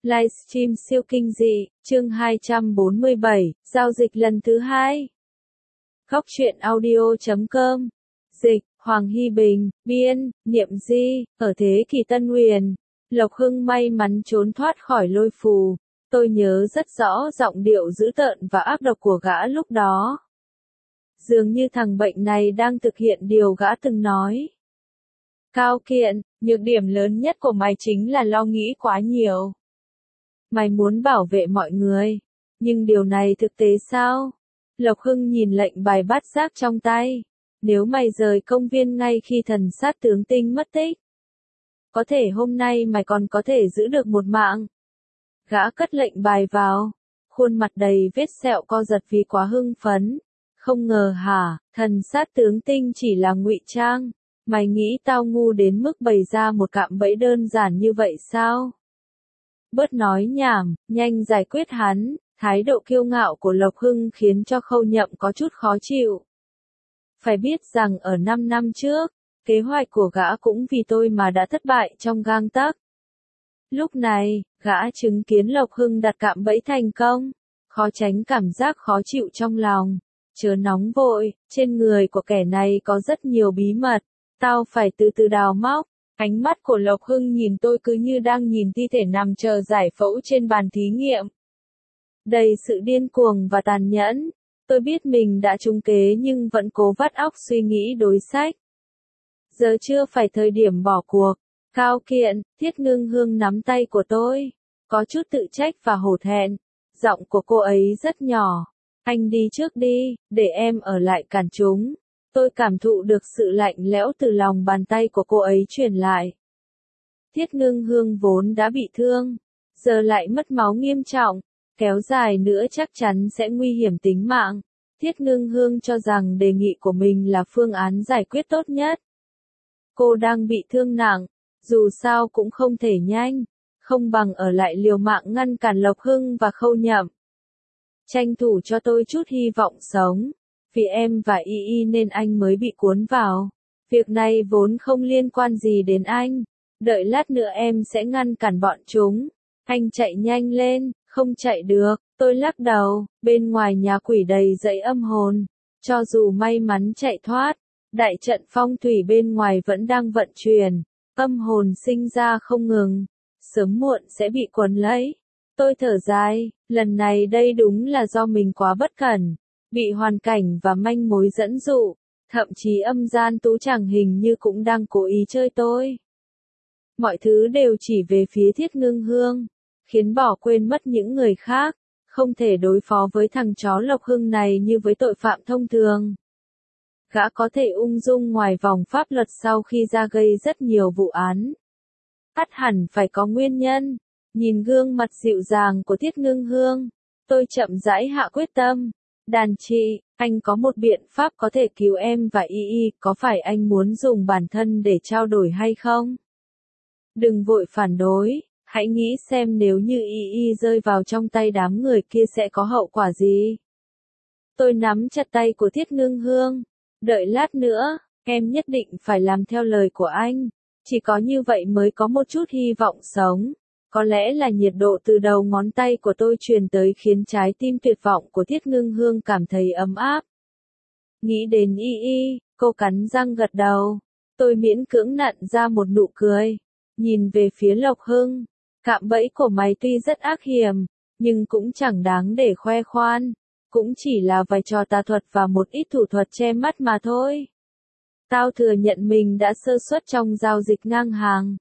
Livestream siêu kinh dị, chương 247, giao dịch lần thứ 2. Góc truyện audio.com. Dịch, Hoàng Hy Bình, biên, Niệm Di, ở thế kỷ Tân Huyền. Lộc Hưng may mắn trốn thoát khỏi lôi phù. Tôi nhớ rất rõ giọng điệu dữ tợn và ác độc của gã lúc đó. Dường như thằng bệnh này đang thực hiện điều gã từng nói. Cao Kiện, nhược điểm lớn nhất của mày chính là lo nghĩ quá nhiều. Mày muốn bảo vệ mọi người, nhưng điều này thực tế sao? Lộc Hưng nhìn lệnh bài bát giác trong tay. Nếu mày rời công viên ngay khi thần sát tướng Tinh mất tích, có thể hôm nay mày còn có thể giữ được một mạng. Gã cất lệnh bài vào, khuôn mặt đầy vết sẹo co giật vì quá hưng phấn. Không ngờ hả, thần sát tướng Tinh chỉ là ngụy trang. Mày nghĩ tao ngu đến mức bày ra một cạm bẫy đơn giản như vậy sao? Bớt nói nhảm, nhanh giải quyết hắn. Thái độ kiêu ngạo của Lộc Hưng khiến cho Khâu Nhậm có chút khó chịu. Phải biết rằng ở 5 năm trước, kế hoạch của gã cũng vì tôi mà đã thất bại trong gang tấc. Lúc này, gã chứng kiến Lộc Hưng đặt cạm bẫy thành công, khó tránh cảm giác khó chịu trong lòng. Chớ nóng vội, trên người của kẻ này có rất nhiều bí mật, tao phải từ từ đào móc. Ánh mắt của Lộc Hưng nhìn tôi cứ như đang nhìn thi thể nằm chờ giải phẫu trên bàn thí nghiệm. Đầy sự điên cuồng và tàn nhẫn. Tôi biết mình đã trúng kế nhưng vẫn cố vắt óc suy nghĩ đối sách. Giờ chưa phải thời điểm bỏ cuộc. Cao Kiện, Thiết Ngưng Hương nắm tay của tôi. Có chút tự trách và hổ thẹn. Giọng của cô ấy rất nhỏ. Anh đi trước đi, để em ở lại cản chúng. Tôi cảm thụ được sự lạnh lẽo từ lòng bàn tay của cô ấy truyền lại. Thiết Ngưng Hương vốn đã bị thương, giờ lại mất máu nghiêm trọng, kéo dài nữa chắc chắn sẽ nguy hiểm tính mạng. Thiết Ngưng Hương cho rằng đề nghị của mình là phương án giải quyết tốt nhất. Cô đang bị thương nặng, dù sao cũng không thể nhanh, không bằng ở lại liều mạng ngăn cản Lộc Hưng và Khâu Nhậm. Tranh thủ cho tôi chút hy vọng sống. Vì em và Y nên anh mới bị cuốn vào. Việc này vốn không liên quan gì đến anh. Đợi lát nữa em sẽ ngăn cản bọn chúng. Anh chạy nhanh lên, không chạy được. Tôi lắc đầu, bên ngoài nhà quỷ đầy dãy âm hồn. Cho dù may mắn chạy thoát, đại trận phong thủy bên ngoài vẫn đang vận chuyển. Âm hồn sinh ra không ngừng. Sớm muộn sẽ bị cuốn lấy. Tôi thở dài, lần này đây đúng là do mình quá bất cẩn. Bị hoàn cảnh và manh mối dẫn dụ, thậm chí âm gian tú chẳng hình như cũng đang cố ý chơi tôi. Mọi thứ đều chỉ về phía Thiết Ngưng Hương, khiến bỏ quên mất những người khác, không thể đối phó với thằng chó Lộc Hưng này như với tội phạm thông thường. Gã có thể ung dung ngoài vòng pháp luật sau khi ra gây rất nhiều vụ án. Ắt hẳn phải có nguyên nhân. Nhìn gương mặt dịu dàng của Thiết Ngưng Hương, tôi chậm rãi hạ quyết tâm. Đàn chị, anh có một biện pháp có thể cứu em và Y, có phải anh muốn dùng bản thân để trao đổi hay không? Đừng vội phản đối, hãy nghĩ xem nếu như Y rơi vào trong tay đám người kia sẽ có hậu quả gì? Tôi nắm chặt tay của Thiết Ngưng Hương. Đợi lát nữa, em nhất định phải làm theo lời của anh. Chỉ có như vậy mới có một chút hy vọng sống. Có lẽ là nhiệt độ từ đầu ngón tay của tôi truyền tới khiến trái tim tuyệt vọng của Thiết Ngưng Hương cảm thấy ấm áp. Nghĩ đến Y, cô cắn răng gật đầu. Tôi miễn cưỡng nặn ra một nụ cười. Nhìn về phía Lộc Hưng. Cạm bẫy của mày tuy rất ác hiểm, nhưng cũng chẳng đáng để khoe khoan. Cũng chỉ là vài trò tà thuật và một ít thủ thuật che mắt mà thôi. Tao thừa nhận mình đã sơ suất trong giao dịch ngang hàng.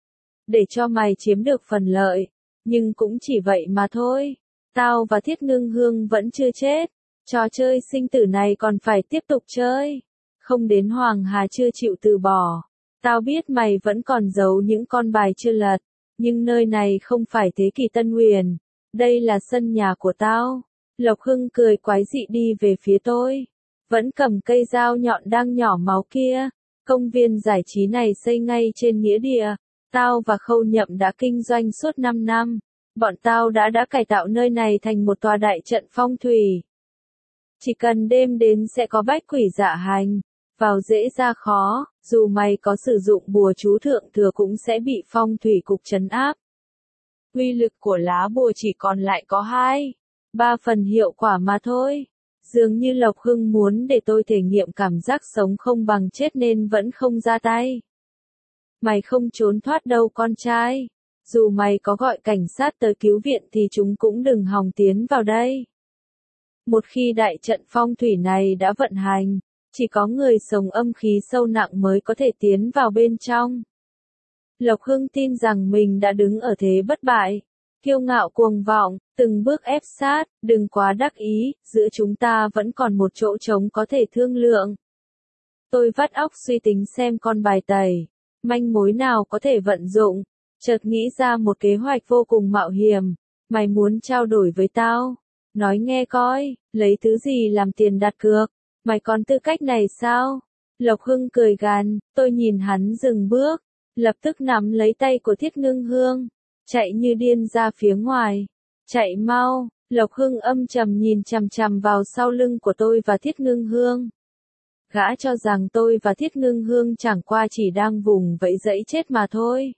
Để cho mày chiếm được phần lợi, nhưng cũng chỉ vậy mà thôi. Tao và Thiết Ngưng Hương vẫn chưa chết, trò chơi sinh tử này còn phải tiếp tục chơi. Không đến Hoàng Hà chưa chịu từ bỏ. Tao biết mày vẫn còn giấu những con bài chưa lật, nhưng nơi này không phải thế kỷ Tân Huyền. Đây là sân nhà của tao. Lộc Hưng cười quái dị đi về phía tôi, vẫn cầm cây dao nhọn đang nhỏ máu kia. Công viên giải trí này xây ngay trên nghĩa địa. Tao và Khâu Nhậm đã kinh doanh suốt 5 năm. Bọn tao đã cải tạo nơi này thành một tòa đại trận phong thủy. Chỉ cần đêm đến sẽ có bách quỷ dạ hành. Vào dễ ra khó, dù mày có sử dụng bùa chú thượng thừa cũng sẽ bị phong thủy cục trấn áp. Uy lực của lá bùa chỉ còn lại có 2-3 phần hiệu quả mà thôi. Dường như Lộc Hưng muốn để tôi thể nghiệm cảm giác sống không bằng chết nên vẫn không ra tay. Mày không trốn thoát đâu con trai. Dù mày có gọi cảnh sát tới cứu viện thì chúng cũng đừng hòng tiến vào đây. Một khi đại trận phong thủy này đã vận hành, chỉ có người sống âm khí sâu nặng mới có thể tiến vào bên trong. Lộc Hưng tin rằng mình đã đứng ở thế bất bại. Kiêu ngạo cuồng vọng, từng bước ép sát, đừng quá đắc ý, giữa chúng ta vẫn còn một chỗ trống có thể thương lượng. Tôi vắt óc suy tính xem con bài tẩy, manh mối nào có thể vận dụng, chợt nghĩ ra một kế hoạch vô cùng mạo hiểm. Mày muốn trao đổi với tao? Nói nghe coi, lấy thứ gì làm tiền đặt cược? Mày còn tư cách này sao? Lộc Hưng cười gằn, tôi nhìn hắn dừng bước, lập tức nắm lấy tay của Thiết Ngưng Hương, chạy như điên ra phía ngoài. Chạy mau, Lộc Hưng âm trầm nhìn chằm chằm vào sau lưng của tôi và Thiết Ngưng Hương. Gã cho rằng tôi và Thiết Ngưng Hương chẳng qua chỉ đang vùng vẫy dẫy chết mà thôi.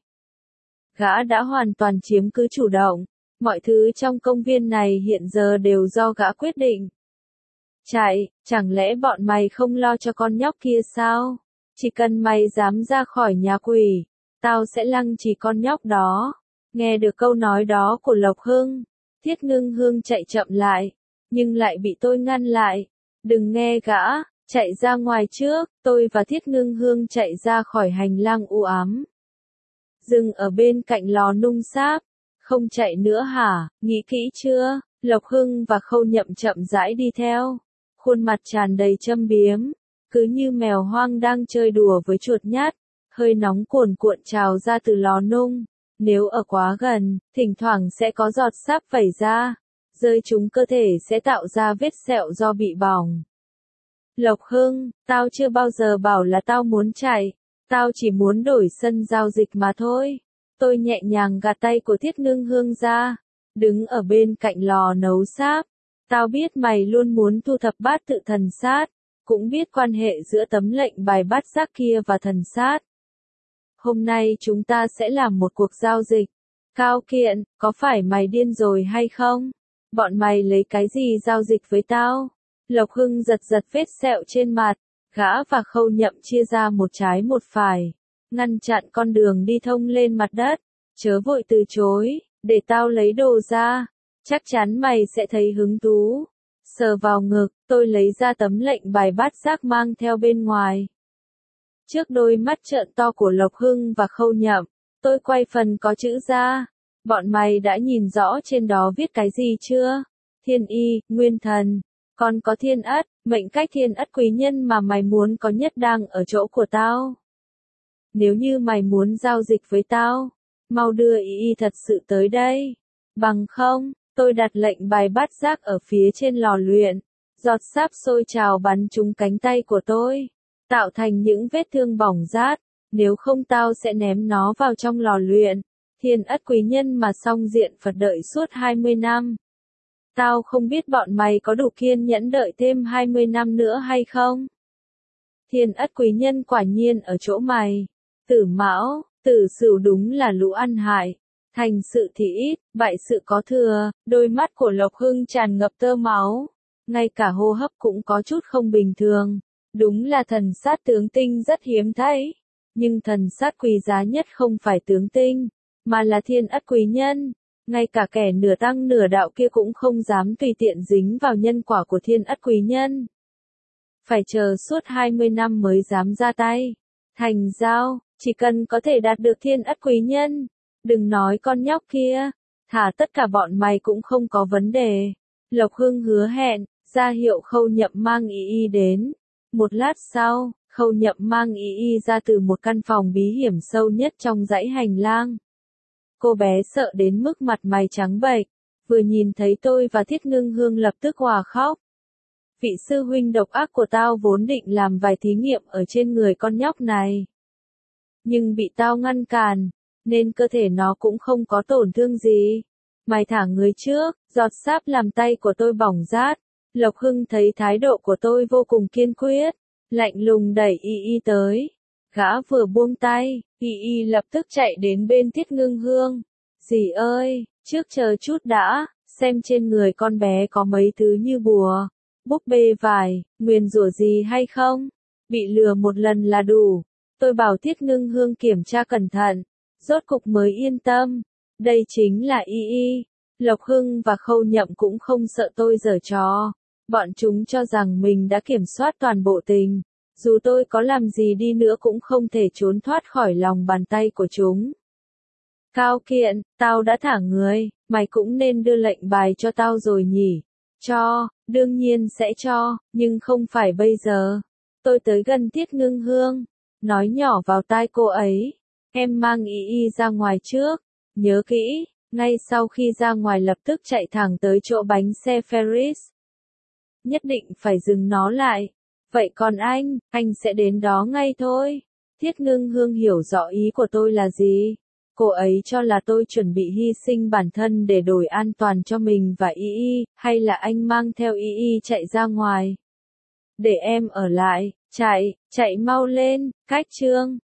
Gã đã hoàn toàn chiếm cứ chủ động, mọi thứ trong công viên này hiện giờ đều do gã quyết định. Chạy, chẳng lẽ bọn mày không lo cho con nhóc kia sao? Chỉ cần mày dám ra khỏi nhà quỷ, tao sẽ lăng trì con nhóc đó. Nghe được câu nói đó của Lộc Hưng, Thiết Ngưng Hương chạy chậm lại, nhưng lại bị tôi ngăn lại. Đừng nghe gã, chạy ra ngoài trước. Tôi và Thiết Ngưng Hương chạy ra khỏi hành lang u ám. Dừng ở bên cạnh lò nung sáp. Không chạy nữa hả, nghĩ kỹ chưa? Lộc Hưng và Khâu Nhậm chậm rãi đi theo. Khuôn mặt tràn đầy châm biếm, cứ như mèo hoang đang chơi đùa với chuột nhát. Hơi nóng cuồn cuộn trào ra từ lò nung. Nếu ở quá gần, thỉnh thoảng sẽ có giọt sáp vẩy ra. Rơi trúng cơ thể sẽ tạo ra vết sẹo do bị bỏng. Lộc Hưng, tao chưa bao giờ bảo là tao muốn chạy. Tao chỉ muốn đổi sân giao dịch mà thôi. Tôi nhẹ nhàng gạt tay của Thiết Ngưng Hương ra. Đứng ở bên cạnh lò nấu sáp. Tao biết mày luôn muốn thu thập bát tự thần sát. Cũng biết quan hệ giữa tấm lệnh bài bát giác kia và thần sát. Hôm nay chúng ta sẽ làm một cuộc giao dịch. Cao Kiện, có phải mày điên rồi hay không? Bọn mày lấy cái gì giao dịch với tao? Lộc Hưng giật giật vết sẹo trên mặt. Gã và Khâu Nhậm chia ra một trái một phải. Ngăn chặn con đường đi thông lên mặt đất. Chớ vội từ chối, để tao lấy đồ ra. Chắc chắn mày sẽ thấy hứng thú. Sờ vào ngực, tôi lấy ra tấm lệnh bài bát giác mang theo bên ngoài. Trước đôi mắt trợn to của Lộc Hưng và Khâu Nhậm, tôi quay phần có chữ ra. Bọn mày đã nhìn rõ trên đó viết cái gì chưa? Thiên y, nguyên thần. Còn có thiên ất, mệnh cách thiên ất quý nhân mà mày muốn có nhất đang ở chỗ của tao. Nếu như mày muốn giao dịch với tao, mau đưa y thật sự tới đây. Bằng không, tôi đặt lệnh bài bát giác ở phía trên lò luyện. Giọt sáp sôi trào bắn trúng cánh tay của tôi, tạo thành những vết thương bỏng rát. Nếu không tao sẽ ném nó vào trong lò luyện. Thiên ất quý nhân mà song diện Phật đợi suốt 20 năm. Tao không biết bọn mày có đủ kiên nhẫn đợi thêm 20 năm nữa hay không? Thiên ất quý nhân quả nhiên ở chỗ mày. Tử Mão, Tử Sửu đúng là lũ ăn hại. Thành sự thì ít, bại sự có thừa. Đôi mắt của Lộc Hưng tràn ngập tơ máu. Ngay cả hô hấp cũng có chút không bình thường. Đúng là thần sát tướng tinh rất hiếm thấy. Nhưng thần sát quý giá nhất không phải tướng tinh, mà là thiên ất quý nhân. Ngay cả kẻ nửa tăng nửa đạo kia cũng không dám tùy tiện dính vào nhân quả của thiên ất quý nhân. Phải chờ suốt 20 năm mới dám ra tay. Thành giao, chỉ cần có thể đạt được thiên ất quý nhân. Đừng nói con nhóc kia, thả tất cả bọn mày cũng không có vấn đề. Lộc Hưng hứa hẹn, ra hiệu Khâu Nhậm mang y đến. Một lát sau, Khâu Nhậm mang y ra từ một căn phòng bí hiểm sâu nhất trong dãy hành lang. Cô bé sợ đến mức mặt mày trắng bệch, vừa nhìn thấy tôi và Thiết Ngưng Hương lập tức òa khóc. Vị sư huynh độc ác của tao vốn định làm vài thí nghiệm ở trên người con nhóc này. Nhưng bị tao ngăn cản, nên cơ thể nó cũng không có tổn thương gì. Mày thả người trước, giọt sáp làm tay của tôi bỏng rát. Lộc Hưng thấy thái độ của tôi vô cùng kiên quyết, lạnh lùng đẩy y tới. Gã vừa buông tay, y lập tức chạy đến bên Thiết Ngưng Hương. Dì ơi, trước chờ chút đã, xem trên người con bé có mấy thứ như bùa, búp bê vải, nguyền rủa gì hay không? Bị lừa một lần là đủ. Tôi bảo Thiết Ngưng Hương kiểm tra cẩn thận, rốt cục mới yên tâm. Đây chính là Y Y. Lộc Hưng và Khâu Nhậm cũng không sợ tôi giở trò. Bọn chúng cho rằng mình đã kiểm soát toàn bộ tình. Dù tôi có làm gì đi nữa cũng không thể trốn thoát khỏi lòng bàn tay của chúng. Cao Kiện, tao đã thả người, mày cũng nên đưa lệnh bài cho tao rồi nhỉ? Cho, đương nhiên sẽ cho, nhưng không phải bây giờ. Tôi tới gần Tiết Ngưng Hương, nói nhỏ vào tai cô ấy. Em mang Y Y ra ngoài trước, nhớ kỹ, ngay sau khi ra ngoài lập tức chạy thẳng tới chỗ bánh xe Ferris. Nhất định phải dừng nó lại. Vậy còn anh sẽ đến đó ngay thôi. Thiết Ngưng Hương hiểu rõ ý của tôi là gì. Cô ấy cho là tôi chuẩn bị hy sinh bản thân để đổi an toàn cho mình và Y Y, hay là anh mang theo Y Y chạy ra ngoài. Để em ở lại, chạy mau lên, cách chương.